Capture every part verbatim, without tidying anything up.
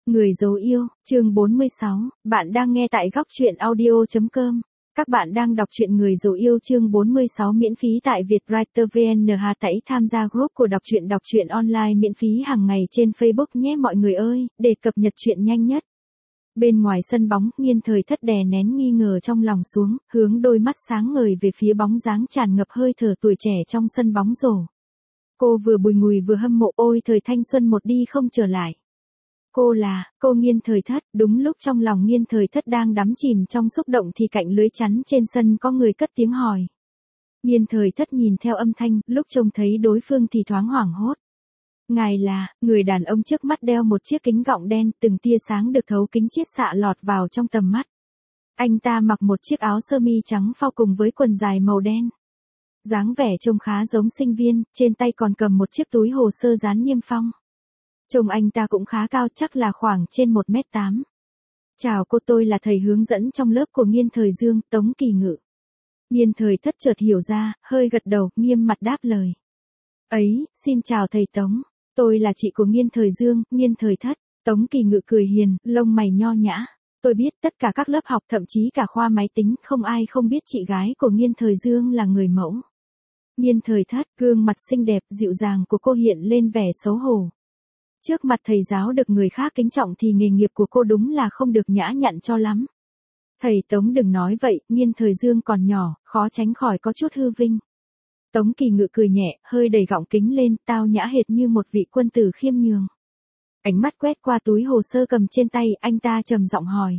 Người dấu yêu, chương bốn mươi sáu, bạn đang nghe tại góc truyện audio chấm com. Các bạn đang đọc truyện Người dấu yêu chương bốn mươi sáu miễn phí tại Vietwriter vê en. Hà Tẩy tham gia group của đọc truyện đọc truyện online miễn phí hàng ngày trên Facebook nhé mọi người ơi, để cập nhật truyện nhanh nhất. Bên ngoài sân bóng, Nghiên Thời Thất đè nén nghi ngờ trong lòng xuống, hướng đôi mắt sáng ngời về phía bóng dáng tràn ngập hơi thở tuổi trẻ trong sân bóng rổ. Cô vừa bùi ngùi vừa hâm mộ, ôi thời thanh xuân một đi không trở lại. Cô là, cô Nghiên Thời Thất. Đúng lúc trong lòng Nghiên Thời Thất đang đắm chìm trong xúc động thì cạnh lưới chắn trên sân có người cất tiếng hỏi. Nghiên Thời Thất nhìn theo âm thanh, lúc trông thấy đối phương thì thoáng hoảng hốt. Ngài là, người đàn ông trước mắt đeo một chiếc kính gọng đen, từng tia sáng được thấu kính chiết xạ lọt vào trong tầm mắt. Anh ta mặc một chiếc áo sơ mi trắng phao cùng với quần dài màu đen. Dáng vẻ trông khá giống sinh viên, trên tay còn cầm một chiếc túi hồ sơ dán niêm phong. Trông anh ta cũng khá cao, chắc là khoảng trên một mét tám. Chào cô, tôi là thầy hướng dẫn trong lớp của Nghiên Thời Dương, Tống Kỳ Ngự. Nghiên Thời Thất chợt hiểu ra, hơi gật đầu, nghiêm mặt đáp lời. Ấy, xin chào thầy Tống, tôi là chị của Nghiên Thời Dương, Nghiên Thời Thất. Tống Kỳ Ngự cười hiền, lông mày nho nhã. Tôi biết tất cả các lớp học, thậm chí cả khoa máy tính, không ai không biết chị gái của Nghiên Thời Dương là người mẫu. Nghiên Thời Thất, gương mặt xinh đẹp, dịu dàng của cô hiện lên vẻ xấu hổ. Trước mặt thầy giáo được người khác kính trọng thì nghề nghiệp của cô đúng là không được nhã nhặn cho lắm. Thầy Tống đừng nói vậy, Nghiên Thời Dương còn nhỏ, khó tránh khỏi có chút hư vinh. Tống Kỳ Ngự cười nhẹ, hơi đẩy gọng kính lên, tao nhã hệt như một vị quân tử khiêm nhường. Ánh mắt quét qua túi hồ sơ cầm trên tay, anh ta trầm giọng hỏi.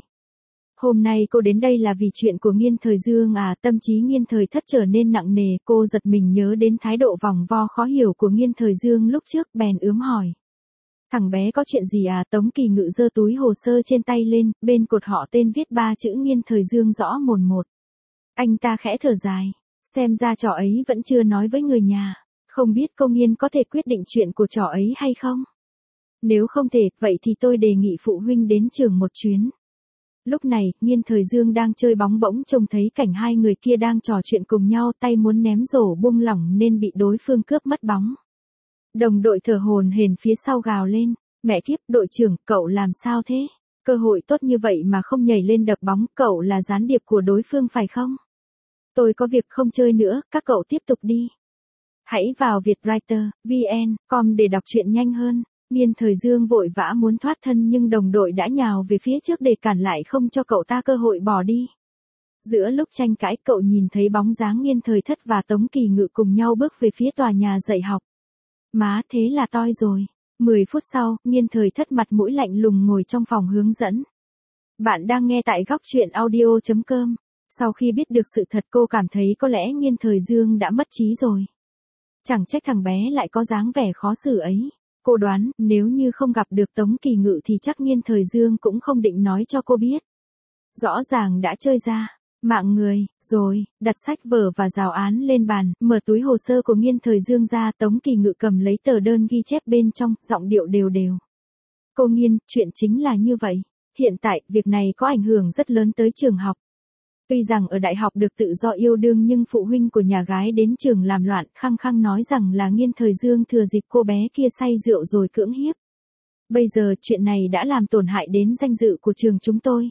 Hôm nay cô đến đây là vì chuyện của Nghiên Thời Dương à? Tâm trí Nghiên Thời Thất trở nên nặng nề, cô giật mình nhớ đến thái độ vòng vo khó hiểu của Nghiên Thời Dương lúc trước, bèn ướm hỏi. Thằng bé có chuyện gì à? Tống Kỳ Ngự giơ túi hồ sơ trên tay lên, bên cột họ tên viết ba chữ Nghiên Thời Dương rõ mồn một. Anh ta khẽ thở dài, xem ra trò ấy vẫn chưa nói với người nhà, không biết cô Nghiên có thể quyết định chuyện của trò ấy hay không? Nếu không thể, vậy thì tôi đề nghị phụ huynh đến trường một chuyến. Lúc này, Nghiên Thời Dương đang chơi bóng bỗng trông thấy cảnh hai người kia đang trò chuyện cùng nhau, tay muốn ném rổ buông lỏng nên bị đối phương cướp mất bóng. Đồng đội thở hổn hển phía sau gào lên, mẹ kiếp, đội trưởng, cậu làm sao thế? Cơ hội tốt như vậy mà không nhảy lên đập bóng, cậu là gián điệp của đối phương phải không? Tôi có việc không chơi nữa, các cậu tiếp tục đi. Hãy vào Vietwriter vê en com để đọc truyện nhanh hơn. Nghiên Thời Dương vội vã muốn thoát thân nhưng đồng đội đã nhào về phía trước để cản lại không cho cậu ta cơ hội bỏ đi. Giữa lúc tranh cãi, cậu nhìn thấy bóng dáng Nghiên Thời Thất và Tống Kỳ Ngự cùng nhau bước về phía tòa nhà dạy học. Má, thế là toi rồi. mười phút sau, Nghiên Thời Thất mặt mũi lạnh lùng ngồi trong phòng hướng dẫn. Bạn đang nghe tại góc truyện audio chấm com. Sau khi biết được sự thật, cô cảm thấy có lẽ Nghiên Thời Dương đã mất trí rồi. Chẳng trách thằng bé lại có dáng vẻ khó xử ấy. Cô đoán, nếu như không gặp được Tống Kỳ Ngự thì chắc Nghiên Thời Dương cũng không định nói cho cô biết. Rõ ràng đã chơi ra mạng người, rồi, đặt sách vở và giáo án lên bàn, mở túi hồ sơ của Nghiên Thời Dương ra, Tống Kỳ Ngự cầm lấy tờ đơn ghi chép bên trong, giọng điệu đều đều. Cô Nghiên, chuyện chính là như vậy. Hiện tại, việc này có ảnh hưởng rất lớn tới trường học. Tuy rằng ở đại học được tự do yêu đương nhưng phụ huynh của nhà gái đến trường làm loạn, khăng khăng nói rằng là Nghiên Thời Dương thừa dịp cô bé kia say rượu rồi cưỡng hiếp. Bây giờ chuyện này đã làm tổn hại đến danh dự của trường chúng tôi.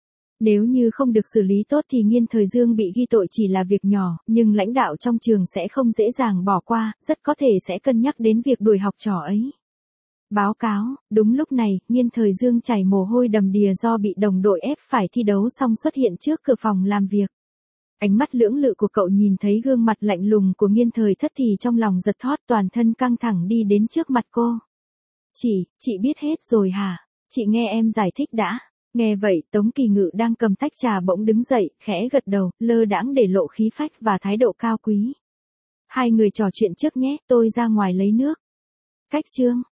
Nếu như không được xử lý tốt thì Nghiên Thời Dương bị ghi tội chỉ là việc nhỏ, nhưng lãnh đạo trong trường sẽ không dễ dàng bỏ qua, rất có thể sẽ cân nhắc đến việc đuổi học trò ấy. Báo cáo, đúng lúc này, Nghiên Thời Dương chảy mồ hôi đầm đìa do bị đồng đội ép phải thi đấu xong xuất hiện trước cửa phòng làm việc. Ánh mắt lưỡng lự của cậu nhìn thấy gương mặt lạnh lùng của Nghiên Thời Thất thì trong lòng giật thót, toàn thân căng thẳng đi đến trước mặt cô. Chị, chị biết hết rồi hả? Chị nghe em giải thích đã. Nghe vậy, Tống Kỳ Ngự đang cầm tách trà bỗng đứng dậy, khẽ gật đầu, lơ đãng để lộ khí phách và thái độ cao quý. Hai người trò chuyện trước nhé, tôi ra ngoài lấy nước. Cách chương